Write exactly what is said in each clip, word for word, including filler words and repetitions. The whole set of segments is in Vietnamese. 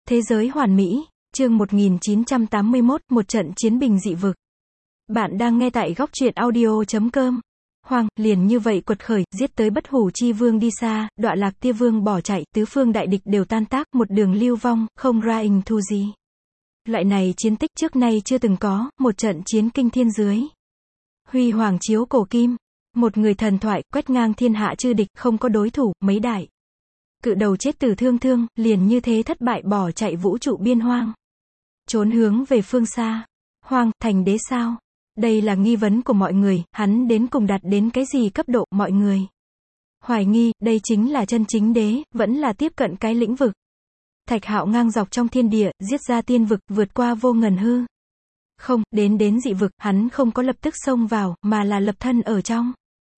Thế giới hoàn mỹ, chương một nghìn chín trăm tám mươi mốt, một trận chiến bình dị vực. Bạn đang nghe tại góc truyện audio chấm com. Hoàng, liền như vậy quật khởi, giết tới Bất Hủ Chi Vương đi xa, Đọa Lạc Tia Vương bỏ chạy, tứ phương đại địch đều tan tác, một đường lưu vong, không ra hình thu gì. Loại này chiến tích trước nay chưa từng có, một trận chiến kinh thiên dưới. Huy hoàng chiếu cổ kim, một người thần thoại, quét ngang thiên hạ chư địch, không có đối thủ, mấy đại cự đầu chết từ thương thương, liền như thế thất bại bỏ chạy vũ trụ biên hoang. Trốn hướng về phương xa. Hoang, thành đế sao? Đây là nghi vấn của mọi người, hắn đến cùng đạt đến cái gì cấp độ, mọi người hoài nghi, đây chính là chân chính đế, vẫn là tiếp cận cái lĩnh vực. Thạch Hạo ngang dọc trong thiên địa, giết ra tiên vực, vượt qua vô ngần hư. Không, đến đến dị vực, hắn không có lập tức xông vào, mà là lập thân ở trong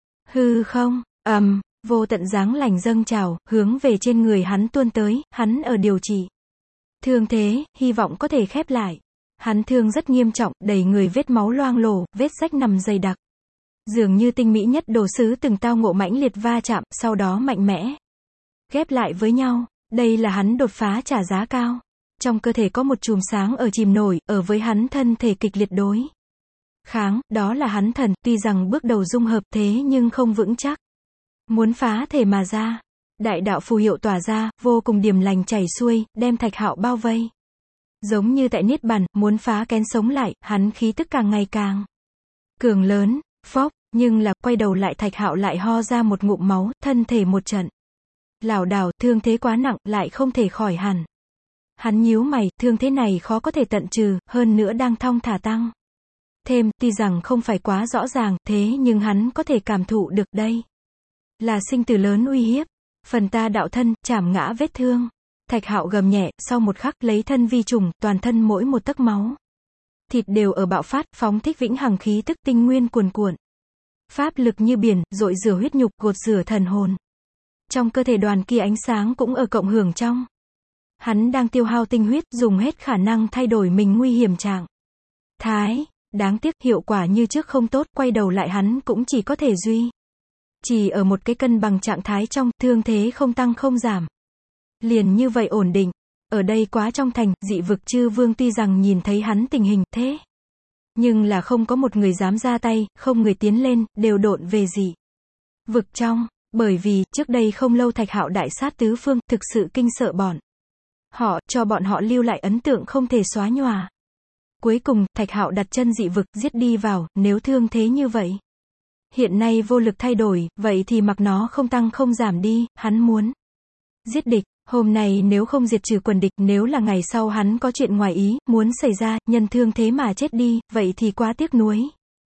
hư không, ầm, um, vô tận dáng lành dâng trào, hướng về trên người hắn tuôn tới, hắn ở điều trị thương thế, hy vọng có thể khép lại. Hắn thương rất nghiêm trọng, đầy người vết máu loang lổ, vết rách nằm dày đặc. Dường như tinh mỹ nhất đồ sứ từng tao ngộ mãnh liệt va chạm, sau đó mạnh mẽ ghép lại với nhau. Đây là hắn đột phá trả giá cao. Trong cơ thể có một chùm sáng ở chìm nổi, ở với hắn thân thể kịch liệt đối kháng, đó là hắn thần, tuy rằng bước đầu dung hợp thế nhưng không vững chắc. Muốn phá thể mà ra. Đại đạo phù hiệu tỏa ra, vô cùng điềm lành chảy xuôi, đem Thạch Hạo bao vây. Giống như tại niết bàn, muốn phá kén sống lại, hắn khí tức càng ngày càng cường lớn, phốc, nhưng là, quay đầu lại Thạch Hạo lại ho ra một ngụm máu, thân thể một trận lảo đảo, thương thế quá nặng, lại không thể khỏi hẳn. Hắn nhíu mày, thương thế này khó có thể tận trừ, hơn nữa đang thong thả tăng thêm, tuy rằng không phải quá rõ ràng, thế nhưng hắn có thể cảm thụ được đây là sinh tử lớn uy hiếp. Phần ta đạo thân, chảm ngã vết thương. Thạch Hạo gầm nhẹ, sau một khắc, lấy thân vi trùng, toàn thân mỗi một tấc máu thịt đều ở bạo phát, phóng thích vĩnh hằng khí tức tinh nguyên cuồn cuộn. Pháp lực như biển, dội rửa huyết nhục, gột rửa thần hồn. Trong cơ thể đoàn kia ánh sáng cũng ở cộng hưởng trong. Hắn đang tiêu hao tinh huyết, dùng hết khả năng thay đổi mình nguy hiểm trạng thái. Đáng tiếc, hiệu quả như trước không tốt, quay đầu lại hắn cũng chỉ có thể duy chỉ ở một cái cân bằng trạng thái trong, thương thế không tăng không giảm. Liền như vậy ổn định. Ở đây quá trong thành, dị vực chư vương tuy rằng nhìn thấy hắn tình hình thế, nhưng là không có một người dám ra tay, không người tiến lên, đều độn về dị vực trong. Bởi vì, trước đây không lâu Thạch Hạo đại sát tứ phương, thực sự kinh sợ bọn họ, cho bọn họ lưu lại ấn tượng không thể xóa nhòa. Cuối cùng, Thạch Hạo đặt chân dị vực, giết đi vào, nếu thương thế như vậy hiện nay vô lực thay đổi, vậy thì mặc nó không tăng không giảm đi, hắn muốn giết địch. Hôm nay nếu không diệt trừ quần địch, nếu là ngày sau hắn có chuyện ngoài ý, muốn xảy ra, nhân thương thế mà chết đi, vậy thì quá tiếc nuối.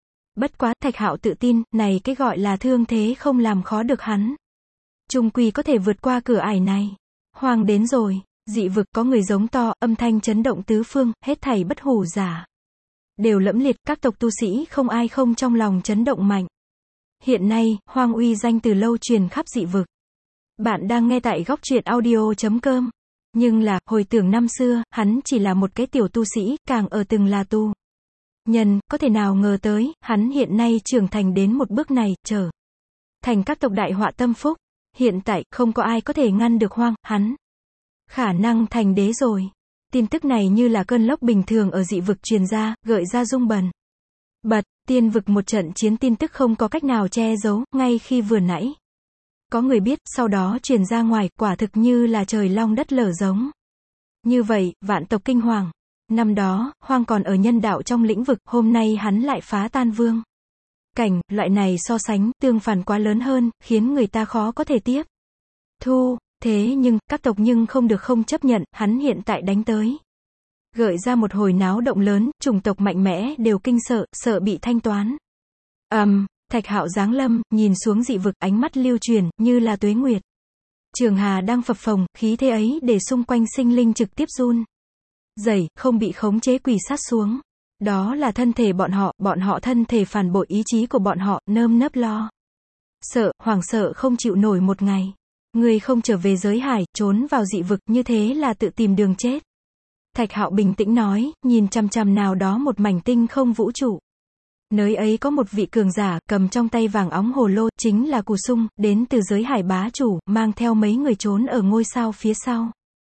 Bất quá, Thạch Hạo tự tin, này cái gọi là thương thế không làm khó được hắn. Chung quy có thể vượt qua cửa ải này. Hoàng đến rồi, dị vực có người giống to, âm thanh chấn động tứ phương, hết thảy bất hủ giả đều lẫm liệt, các tộc tu sĩ không ai không trong lòng chấn động mạnh. Hiện nay, Hoang uy danh từ lâu truyền khắp dị vực. Bạn đang nghe tại góc truyện audio chấm com. Nhưng là, hồi tưởng năm xưa, hắn chỉ là một cái tiểu tu sĩ, càng ở từng là tu nhân, có thể nào ngờ tới, hắn hiện nay trưởng thành đến một bước này, trở thành các tộc đại họa tâm phúc. Hiện tại, không có ai có thể ngăn được Hoang, hắn khả năng thành đế rồi. Tin tức này như là cơn lốc bình thường ở dị vực truyền ra, gợi ra rung bần bật, tiên vực một trận chiến tin tức không có cách nào che giấu, ngay khi vừa nãy có người biết, sau đó truyền ra ngoài, quả thực như là trời long đất lở giống. Như vậy, vạn tộc kinh hoàng. Năm đó, Hoang còn ở nhân đạo trong lĩnh vực, hôm nay hắn lại phá tan vương cảnh, loại này so sánh, tương phản quá lớn hơn, khiến người ta khó có thể tiếp thu. Thế nhưng, các tộc nhưng không được không chấp nhận, hắn hiện tại đánh tới, gợi ra một hồi náo động lớn, chủng tộc mạnh mẽ đều kinh sợ, sợ bị thanh toán. ầm, um, Thạch Hạo giáng lâm, nhìn xuống dị vực, ánh mắt lưu truyền, như là tuế nguyệt trường hà đang phập phồng, khí thế ấy để xung quanh sinh linh trực tiếp run rẩy, không bị khống chế quỳ sát xuống. Đó là thân thể bọn họ, bọn họ thân thể phản bội ý chí của bọn họ, nơm nớp lo sợ, hoảng sợ không chịu nổi một ngày. Người không trở về giới hải, trốn vào dị vực, như thế là tự tìm đường chết. Thạch Hạo bình tĩnh nói, nhìn chằm chằm nào đó một mảnh tinh không vũ trụ. Nơi ấy có một vị cường giả, cầm trong tay vàng óng hồ lô, chính là Cù Sung, đến từ giới hải bá chủ, mang theo mấy người trốn ở ngôi sao phía sau.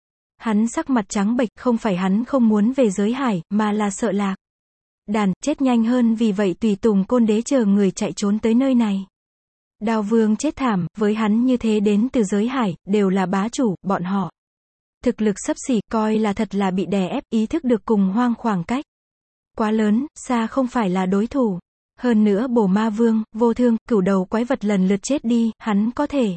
Hắn sắc mặt trắng bệch, không phải hắn không muốn về giới hải, mà là sợ lạc đàn, chết nhanh hơn, vì vậy tùy tùng Côn Đế chờ người chạy trốn tới nơi này. Đao Vương chết thảm, với hắn như thế đến từ giới hải, đều là bá chủ, bọn họ thực lực xấp xỉ, coi là thật là bị đè ép, ý thức được cùng Hoang khoảng cách quá lớn, xa không phải là đối thủ. Hơn nữa Bổ Ma Vương, Vô Thương, Cửu Đầu quái vật lần lượt chết đi, hắn có thể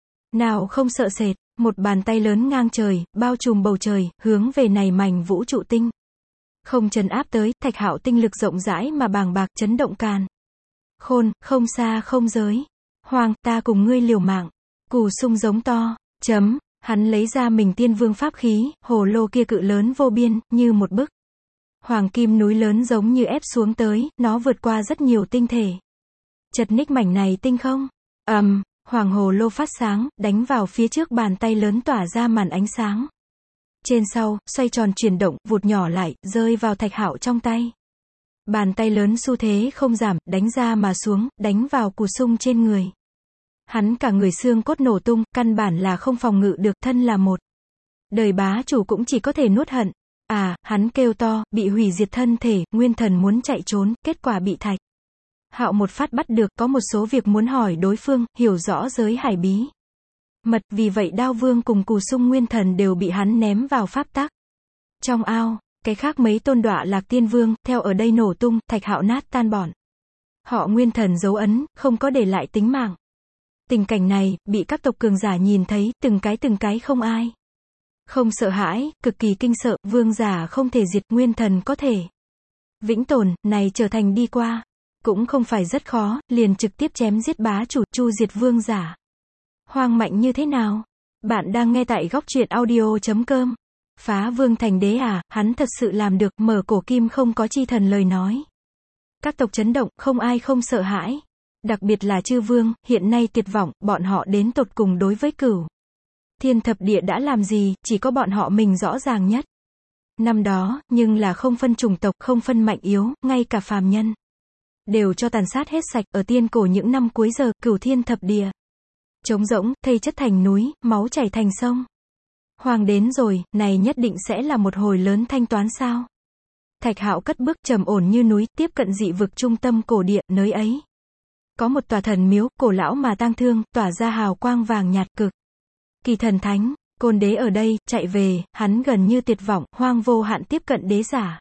nào không sợ sệt. Một bàn tay lớn ngang trời, bao trùm bầu trời, hướng về này mảnh vũ trụ tinh không trấn áp tới. Thạch Hạo tinh lực rộng rãi mà bàng bạc, chấn động càn khôn, không xa không giới. Hoang, ta cùng ngươi liều mạng. Cù Sung giống to, chấm, hắn lấy ra mình tiên vương pháp khí, hồ lô kia cự lớn vô biên, như một bức hoàng kim núi lớn giống như ép xuống tới, nó vượt qua rất nhiều tinh thể. Chật ních mảnh này tinh không. ầm, um, hoàng hồ lô phát sáng, đánh vào phía trước bàn tay lớn tỏa ra màn ánh sáng. Trên sau, xoay tròn chuyển động, vụt nhỏ lại, rơi vào Thạch Hạo trong tay. Bàn tay lớn xu thế không giảm, đánh ra mà xuống, đánh vào Cù Sung trên người. Hắn cả người xương cốt nổ tung, căn bản là không phòng ngự được, thân là một đời bá chủ cũng chỉ có thể nuốt hận. À, hắn kêu to, bị hủy diệt thân thể, nguyên thần muốn chạy trốn, kết quả bị Thạch Hạo một phát bắt được, có một số việc muốn hỏi đối phương, hiểu rõ giới hải bí mật, vì vậy Đao Vương cùng Cù Sung nguyên thần đều bị hắn ném vào pháp tắc trong ao. Cái khác mấy tôn đọa lạc tiên vương, theo ở đây nổ tung, Thạch Hạo nát tan bọn họ nguyên thần dấu ấn, không có để lại tính mạng. Tình cảnh này, bị các tộc cường giả nhìn thấy, từng cái từng cái không ai không sợ hãi, cực kỳ kinh sợ. Vương giả không thể diệt, nguyên thần có thể vĩnh tồn, này trở thành đi qua cũng không phải rất khó, liền trực tiếp chém giết bá chủ, chu diệt vương giả. Hoang mạnh như thế nào? Bạn đang nghe tại góc truyện audio chấm com. Phá vương thành đế à, hắn thật sự làm được, mở cổ kim không có chi thần lời nói. Các tộc chấn động, không ai không sợ hãi. Đặc biệt là chư vương, hiện nay tuyệt vọng, bọn họ đến tột cùng đối với Cửu Thiên Thập Địa đã làm gì, chỉ có bọn họ mình rõ ràng nhất. Năm đó, nhưng là không phân chủng tộc, không phân mạnh yếu, ngay cả phàm nhân đều cho tàn sát hết sạch. Ở tiên cổ những năm cuối giờ, Cửu Thiên Thập Địa trống rỗng, thây chất thành núi, máu chảy thành sông. Hoàng đến rồi, này nhất định sẽ là một hồi lớn thanh toán sao? Thạch Hạo cất bước trầm ổn như núi, tiếp cận dị vực trung tâm cổ địa, nơi ấy có một tòa thần miếu, cổ lão mà tang thương, tỏa ra hào quang vàng nhạt, cực kỳ thần thánh. Côn Đế ở đây, chạy về, hắn gần như tuyệt vọng. Hoang vô hạn tiếp cận đế giả,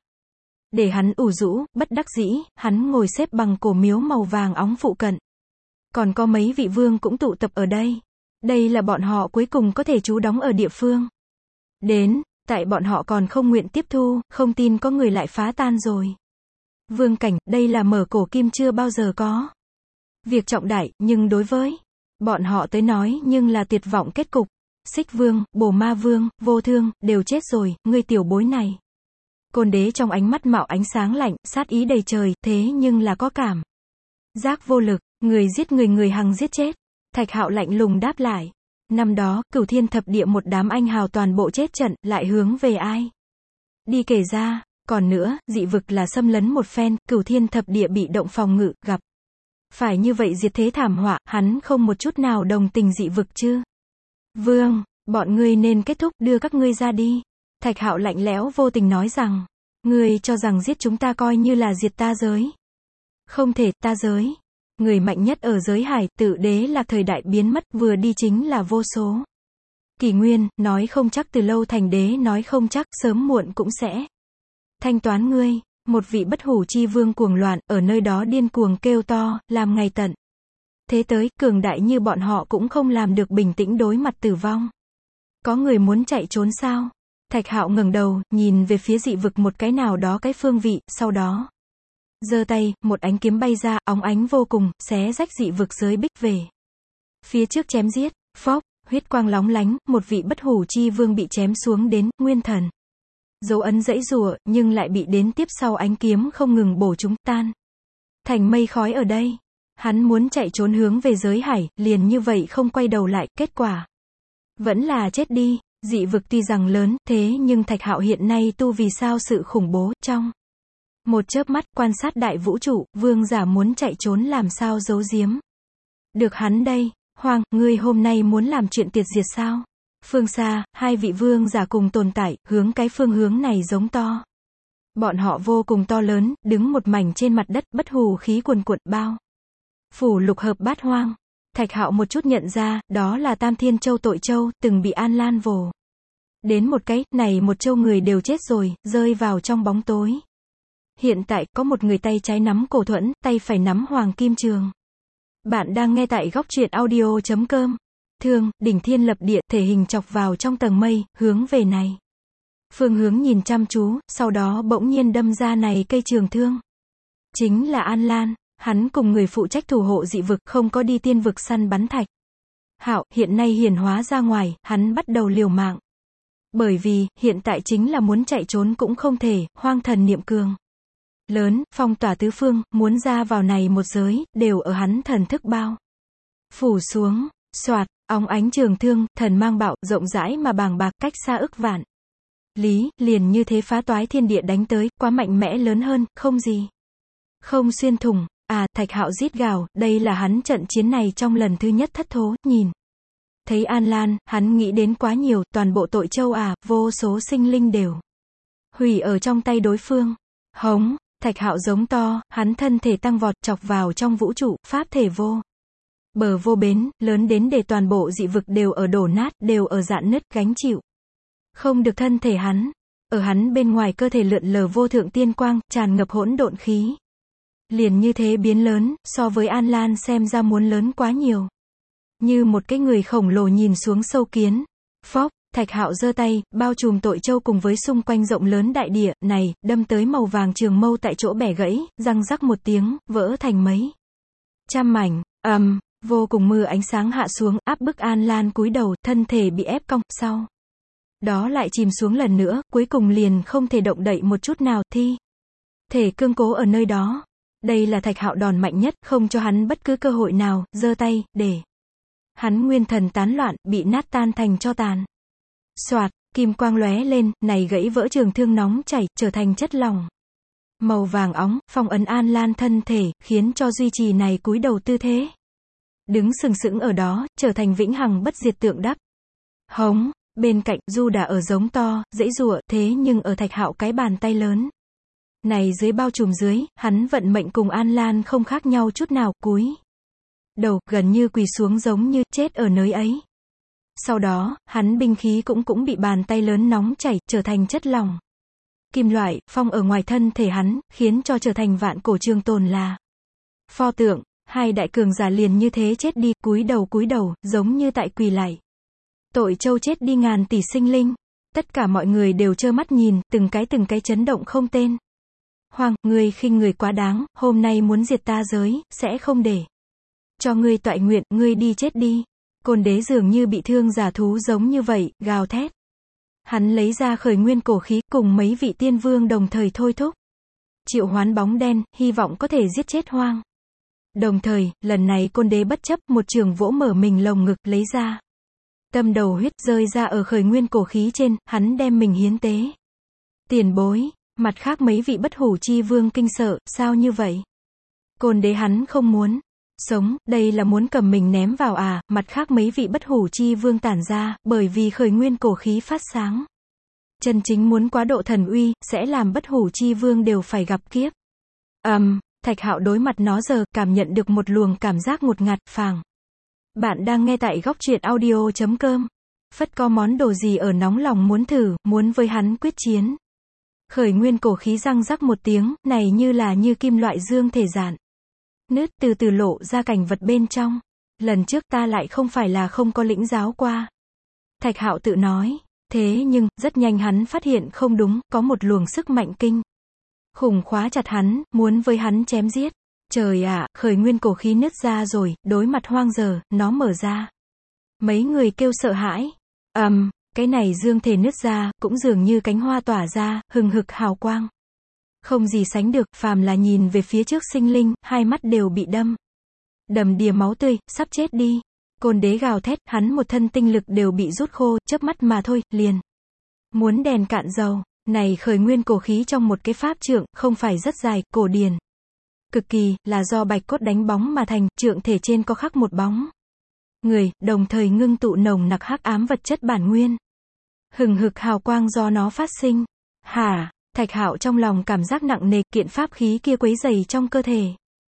để hắn ủ rũ, bất đắc dĩ, hắn ngồi xếp bằng cổ miếu màu vàng óng phụ cận. Còn có mấy vị vương cũng tụ tập ở đây. Đây là bọn họ cuối cùng có thể trú đóng ở địa phương. Đến, tại bọn họ còn không nguyện tiếp thu, không tin có người lại phá tan rồi. Vương cảnh, đây là mở cổ kim chưa bao giờ có. Việc trọng đại, nhưng đối với bọn họ tới nói nhưng là tuyệt vọng kết cục. Xích Vương, Bổ Ma Vương, Vô Thương, đều chết rồi, ngươi tiểu bối này. Côn Đế trong ánh mắt mạo ánh sáng lạnh, sát ý đầy trời, thế nhưng là có cảm giác vô lực, người giết người người hằng giết chết. Thạch Hạo lạnh lùng đáp lại. Năm đó, Cửu Thiên Thập Địa một đám anh hào toàn bộ chết trận, lại hướng về ai đi kể ra. Còn nữa, dị vực là xâm lấn một phen, Cửu Thiên Thập Địa bị động phòng ngự, gặp phải như vậy diệt thế thảm họa, hắn không một chút nào đồng tình dị vực chứ. Vương, bọn ngươi nên kết thúc, đưa các ngươi ra đi. Thạch Hạo lạnh lẽo vô tình nói rằng, ngươi cho rằng giết chúng ta coi như là diệt ta giới. Không thể, ta giới. Người mạnh nhất ở giới hải, tự đế lạc thời đại biến mất, vừa đi chính là vô số kỷ nguyên, nói không chắc từ lâu thành đế, nói không chắc, sớm muộn cũng sẽ thanh toán ngươi. Một vị bất hủ chi vương cuồng loạn, ở nơi đó điên cuồng kêu to, làm ngày tận thế tới, cường đại như bọn họ cũng không làm được bình tĩnh đối mặt tử vong. Có người muốn chạy trốn sao? Thạch Hạo ngẩng đầu, nhìn về phía dị vực một cái nào đó cái phương vị, sau đó giơ tay, một ánh kiếm bay ra, óng ánh vô cùng, xé rách dị vực giới bích về phía trước chém giết. Phốc, huyết quang lóng lánh, một vị bất hủ chi vương bị chém xuống đến, nguyên thần dấu ấn giãy giụa, nhưng lại bị đến tiếp sau ánh kiếm không ngừng bổ chúng, tan thành mây khói. Ở đây, hắn muốn chạy trốn hướng về giới hải, liền như vậy không quay đầu lại, kết quả vẫn là chết đi. Dị vực tuy rằng lớn, thế nhưng Thạch Hạo hiện nay tu vì sao sự khủng bố, trong một chớp mắt, quan sát đại vũ trụ, vương giả muốn chạy trốn làm sao giấu giếm được hắn đây. Hoang, ngươi hôm nay muốn làm chuyện tiệt diệt sao? Phương xa, hai vị vương giả cùng tồn tại, hướng cái phương hướng này giống to. Bọn họ vô cùng to lớn, đứng một mảnh trên mặt đất, bất hủ khí cuồn cuộn bao. Phủ lục hợp bát hoang. Thạch Hạo một chút nhận ra, đó là Tam Thiên Châu Tội Châu, từng bị An Lan vồ. Đến một cái, này một châu người đều chết rồi, rơi vào trong bóng tối. Hiện tại, có một người tay trái nắm cổ thuẫn, tay phải nắm hoàng kim trường. Bạn đang nghe tại góc truyện audio chấm com. Thương, đỉnh thiên lập địa, thể hình chọc vào trong tầng mây, hướng về này. Phương Hướng nhìn chăm chú, sau đó bỗng nhiên đâm ra này cây trường thương. Chính là An Lan, hắn cùng người phụ trách thủ hộ dị vực, không có đi tiên vực săn bắn thạch. Hạo, hiện nay hiển hóa ra ngoài, hắn bắt đầu liều mạng. Bởi vì, hiện tại chính là muốn chạy trốn cũng không thể, hoang thần niệm cường. Lớn, phong tỏa tứ phương, muốn ra vào này một giới, đều ở hắn thần thức bao. Phủ xuống, soạt, óng ánh trường thương, thần mang bạo, rộng rãi mà bàng bạc, cách xa ức vạn. Lý, liền như thế phá toái thiên địa đánh tới, quá mạnh mẽ lớn hơn, không gì. Không xuyên thủng, à, Thạch Hạo rít gào, đây là hắn trận chiến này trong lần thứ nhất thất thố, nhìn. Thấy An Lan, hắn nghĩ đến quá nhiều, toàn bộ Tội Châu à, vô số sinh linh đều. Hủy ở trong tay đối phương. Hống, Thạch Hạo giống to, hắn thân thể tăng vọt, chọc vào trong vũ trụ, pháp thể vô. Bờ vô bến, lớn đến để toàn bộ dị vực đều ở đổ nát, đều ở dạn nứt, gánh chịu. Không được thân thể hắn. Ở hắn bên ngoài cơ thể lượn lờ vô thượng tiên quang, tràn ngập hỗn độn khí. Liền như thế biến lớn, so với An Lan xem ra muốn lớn quá nhiều. Như một cái người khổng lồ nhìn xuống sâu kiến. Phốc, Thạch Hạo giơ tay, bao trùm Tội Châu cùng với xung quanh rộng lớn đại địa, này, đâm tới màu vàng trường mâu tại chỗ bẻ gãy, răng rắc một tiếng, vỡ thành mấy trăm mảnh, ầm, um, vô cùng mưa ánh sáng hạ xuống, áp bức An Lan cúi đầu, thân thể bị ép cong, sau đó lại chìm xuống lần nữa, cuối cùng liền không thể động đậy một chút nào, thi thể cương cố ở nơi đó. Đây là Thạch Hạo đòn mạnh nhất, không cho hắn bất cứ cơ hội nào, giơ tay, để hắn nguyên thần tán loạn, bị nát tan thành tro tàn. Soạt, kim quang lóe lên, này gãy vỡ trường thương nóng chảy, trở thành chất lỏng màu vàng óng, phong ấn An Lan thân thể, khiến cho duy trì này cúi đầu tư thế. Đứng sừng sững ở đó, trở thành vĩnh hằng bất diệt tượng đắc. Hống, bên cạnh, Du Đà ở giống to, dãy giụa, thế nhưng ở Thạch Hạo cái bàn tay lớn này dưới bao trùm dưới, hắn vận mệnh cùng An Lan không khác nhau chút nào, cúi đầu, gần như quỳ xuống giống như chết ở nơi ấy. Sau đó, hắn binh khí cũng cũng bị bàn tay lớn nóng chảy, trở thành chất lỏng kim loại, phong ở ngoài thân thể hắn, khiến cho trở thành vạn cổ trường tồn là pho tượng. Hai đại cường giả liền như thế chết đi, cúi đầu cúi đầu, giống như tại quỳ lạy. Tội Châu chết đi ngàn tỷ sinh linh. Tất cả mọi người đều trơ mắt nhìn, từng cái từng cái chấn động không tên. Hoàng, ngươi khinh người quá đáng, hôm nay muốn diệt ta giới, sẽ không để cho ngươi toại nguyện, ngươi đi chết đi. Côn Đế dường như bị thương giả thú giống như vậy, gào thét. Hắn lấy ra khởi nguyên cổ khí, cùng mấy vị tiên vương đồng thời thôi thúc. Triệu hoán bóng đen, hy vọng có thể giết chết Hoang. Đồng thời, lần này Côn Đế bất chấp, một trường vỗ mở mình lồng ngực, lấy ra tâm đầu huyết, rơi ra ở khởi nguyên cổ khí trên, hắn đem mình hiến tế. Tiền bối, mặt khác mấy vị bất hủ chi vương kinh sợ, sao như vậy? Côn Đế hắn không muốn sống, đây là muốn cầm mình ném vào à, mặt khác mấy vị bất hủ chi vương tản ra, bởi vì khởi nguyên cổ khí phát sáng. Chân chính muốn quá độ thần uy, sẽ làm bất hủ chi vương đều phải gặp kiếp. Ầm, um, Thạch Hạo đối mặt nó giờ, cảm nhận được một luồng cảm giác ngột ngạt, phảng. Bạn đang nghe tại góc truyện audio chấm com. Phất có món đồ gì ở nóng lòng muốn thử, muốn với hắn quyết chiến. Khởi nguyên cổ khí răng rắc một tiếng, này như là như kim loại dương thể dạn nứt, từ từ lộ ra cảnh vật bên trong. Lần trước ta lại không phải là không có lĩnh giáo qua. Thạch Hạo tự nói. Thế nhưng, rất nhanh hắn phát hiện không đúng, có một luồng sức mạnh kinh khủng khóa chặt hắn, muốn với hắn chém giết. Trời ạ, à, khởi nguyên cổ khí nứt ra rồi, đối mặt Hoang giờ, nó mở ra. Mấy người kêu sợ hãi. Ầm, um, cái này dương thể nứt ra, cũng dường như cánh hoa tỏa ra, hừng hực hào quang. Không gì sánh được, phàm là nhìn về phía trước sinh linh, hai mắt đều bị đâm. Đầm đìa máu tươi, sắp chết đi. Côn Đế gào thét, hắn một thân tinh lực đều bị rút khô, chớp mắt mà thôi, liền. Muốn đèn cạn dầu, này khởi nguyên cổ khí trong một cái pháp trượng, không phải rất dài, cổ điển. Cực kỳ, là do bạch cốt đánh bóng mà thành, trượng thể trên có khắc một bóng. người, đồng thời ngưng tụ nồng nặc hắc ám vật chất bản nguyên. Hừng hực hào quang do nó phát sinh. Hả? Thạch Hạo trong lòng cảm giác nặng nề, kiện pháp khí kia quấy rầy trong cơ thể.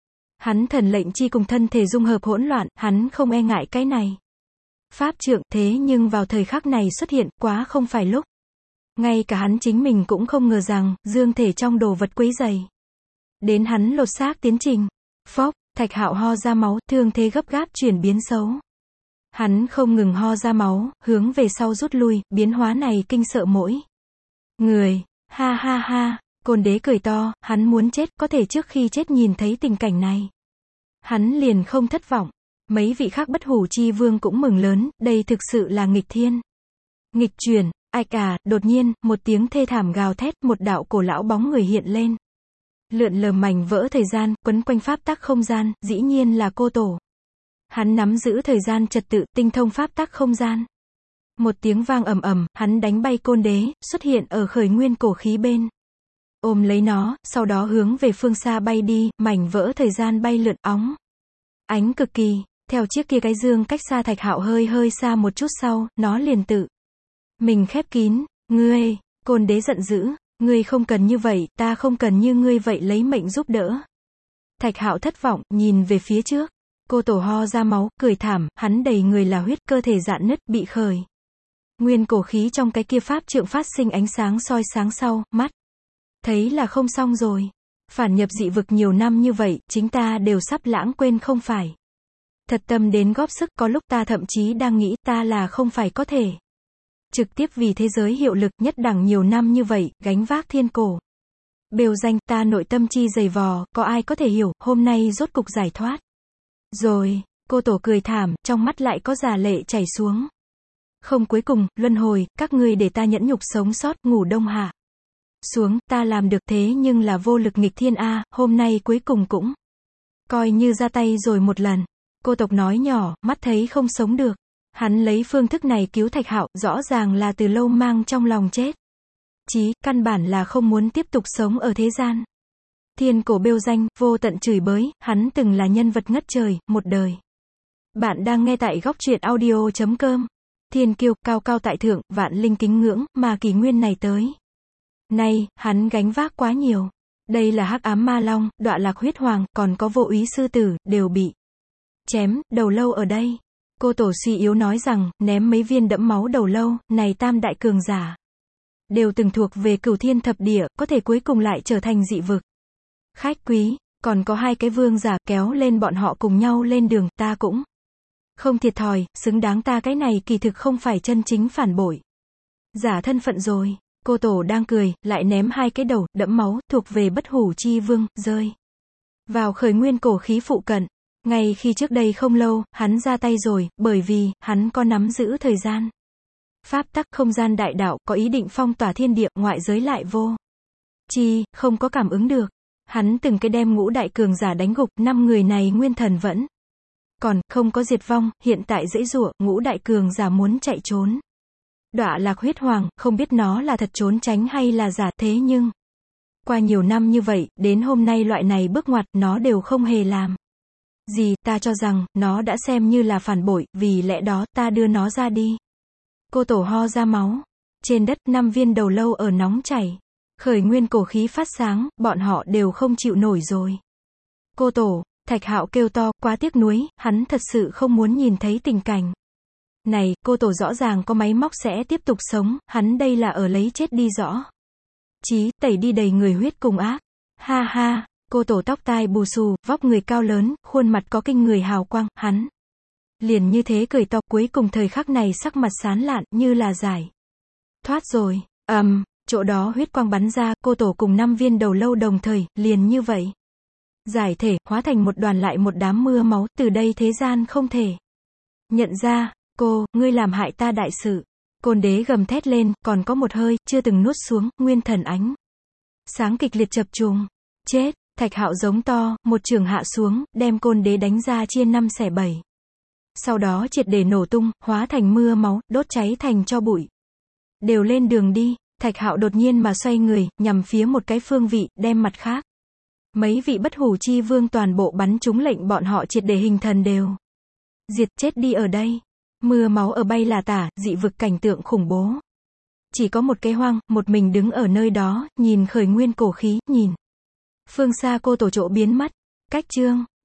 Hắn thần lệnh chi cùng thân thể dung hợp hỗn loạn, hắn không e ngại cái này. Pháp trượng, thế nhưng vào thời khắc này xuất hiện, quá không phải lúc. Ngay cả hắn chính mình cũng không ngờ rằng, dương thể trong đồ vật quấy rầy. Đến hắn lột xác tiến trình. Phốc, Thạch Hạo ho ra máu, thương thế gấp gáp chuyển biến xấu. Hắn không ngừng ho ra máu, hướng về sau rút lui, biến hóa này kinh sợ mỗi người. Ha ha ha, Côn Đế cười to, hắn muốn chết, có thể trước khi chết nhìn thấy tình cảnh này. Hắn liền không thất vọng. Mấy vị khác Bất Hủ Chi Vương cũng mừng lớn, đây thực sự là nghịch thiên. Nghịch chuyển, ạch à, đột nhiên, một tiếng thê thảm gào thét, một đạo cổ lão bóng người hiện lên. Lượn lờ mảnh vỡ thời gian, quấn quanh pháp tắc không gian, dĩ nhiên là cô tổ. Hắn nắm giữ thời gian trật tự, tinh thông pháp tắc không gian. Một tiếng vang ầm ầm, hắn đánh bay Côn Đế, xuất hiện ở khởi nguyên cổ khí bên. Ôm lấy nó, sau đó hướng về phương xa bay đi, mảnh vỡ thời gian bay lượn óng. Ánh cực kỳ, theo chiếc kia cái dương cách xa Thạch Hạo hơi hơi xa một chút sau, nó liền tự mình khép kín. Ngươi, Côn Đế giận dữ, ngươi không cần như vậy, ta không cần như ngươi vậy lấy mệnh giúp đỡ. Thạch Hạo thất vọng, nhìn về phía trước. Cô tổ ho ra máu, cười thảm, hắn đầy người là huyết, cơ thể rạn nứt, bị khởi nguyên cổ khí trong cái kia pháp trượng phát sinh ánh sáng soi sáng sau, mắt thấy là không xong rồi. Phản nhập dị vực nhiều năm như vậy, chính ta đều sắp lãng quên không phải. Thật tâm đến góp sức, có lúc ta thậm chí đang nghĩ ta là không phải có thể trực tiếp vì thế giới hiệu lực nhất đẳng nhiều năm như vậy, gánh vác thiên cổ. Bêu danh, ta nội tâm chi dày vò, có ai có thể hiểu, hôm nay rốt cục giải thoát. Rồi, cô tổ cười thảm, trong mắt lại có già lệ chảy xuống. Không, cuối cùng, luân hồi, các ngươi để ta nhẫn nhục sống sót, ngủ đông hạ xuống, ta làm được, thế nhưng là vô lực nghịch thiên a, hôm nay cuối cùng cũng coi như ra tay rồi một lần. Cô tộc nói nhỏ, mắt thấy không sống được. Hắn lấy phương thức này cứu Thạch Hạo, rõ ràng là từ lâu mang trong lòng chết. Chí, căn bản là không muốn tiếp tục sống ở thế gian. Thiên cổ bêu danh, vô tận chửi bới, hắn từng là nhân vật ngất trời, một đời. Bạn đang nghe tại góc truyện audio chấm com. Thiên kiêu, cao cao tại thượng, vạn linh kính ngưỡng, mà kỷ nguyên này tới nay, hắn gánh vác quá nhiều. Đây là hắc ám ma long, đọa lạc huyết hoàng, còn có vô úy sư tử, đều bị chém, đầu lâu ở đây. Cô tổ suy yếu nói rằng, ném mấy viên đẫm máu đầu lâu, này tam đại cường giả đều từng thuộc về cửu thiên thập địa, có thể cuối cùng lại trở thành dị vực. Khách quý, còn có hai cái vương giả, kéo lên bọn họ cùng nhau lên đường, ta cũng không thiệt thòi, xứng đáng ta cái này kỳ thực không phải chân chính phản bội giả thân phận rồi. Cô tổ đang cười, lại ném hai cái đầu, đẫm máu, thuộc về Bất Hủ Chi Vương, rơi vào khởi nguyên cổ khí phụ cận. Ngay khi trước đây không lâu, hắn ra tay rồi, bởi vì, hắn có nắm giữ thời gian. Pháp tắc không gian đại đạo, có ý định phong tỏa thiên địa, ngoại giới lại vô chi, không có cảm ứng được. Hắn từng cái đem ngũ đại cường giả đánh gục, năm người này nguyên thần vẫn còn, không có diệt vong, hiện tại dễ dụa, ngũ đại cường giả muốn chạy trốn. Đọa lạc huyết hoàng, không biết nó là thật trốn tránh hay là giả, thế nhưng qua nhiều năm như vậy, đến hôm nay loại này bước ngoặt, nó đều không hề làm gì, ta cho rằng, nó đã xem như là phản bội, vì lẽ đó, ta đưa nó ra đi. Cô tổ ho ra máu. Trên đất, năm viên đầu lâu ở nóng chảy. Khởi nguyên cổ khí phát sáng, bọn họ đều không chịu nổi rồi. Cô tổ, Thạch Hạo kêu to, quá tiếc nuối, hắn thật sự không muốn nhìn thấy tình cảnh này. Cô tổ rõ ràng có máy móc sẽ tiếp tục sống, hắn đây là ở lấy chết đi rõ chí, tẩy đi đầy người huyết cùng ác. Ha ha, cô tổ tóc tai bù xù, vóc người cao lớn, khuôn mặt có kinh người hào quang, hắn liền như thế cười to, cuối cùng thời khắc này sắc mặt sán lạn, như là giải thoát rồi. Ầm, um, chỗ đó huyết quang bắn ra, cô tổ cùng năm viên đầu lâu đồng thời, liền như vậy giải thể, hóa thành một đoàn lại một đám mưa máu, từ đây thế gian không thể nhận ra. Cô, ngươi làm hại ta đại sự. Côn Đế gầm thét lên, còn có một hơi, chưa từng nuốt xuống, nguyên thần ánh sáng kịch liệt chập trùng. Chết, Thạch Hạo giống to, một trường hạ xuống, đem Côn Đế đánh ra chia năm xẻ bảy. Sau đó triệt để nổ tung, hóa thành mưa máu, đốt cháy thành tro bụi. Đều lên đường đi. Thạch Hạo đột nhiên mà xoay người, nhằm phía một cái phương vị, đem mặt khác mấy vị Bất Hủ Chi Vương toàn bộ bắn trúng, lệnh bọn họ triệt để hình thần đều Diệt chết đi ở đây. Mưa máu ở bay là tả, dị vực cảnh tượng khủng bố. Chỉ có một cái hoang, một mình đứng ở nơi đó, nhìn khởi nguyên cổ khí, nhìn. Phương xa cô tổ trộ biến mất. Cách chương.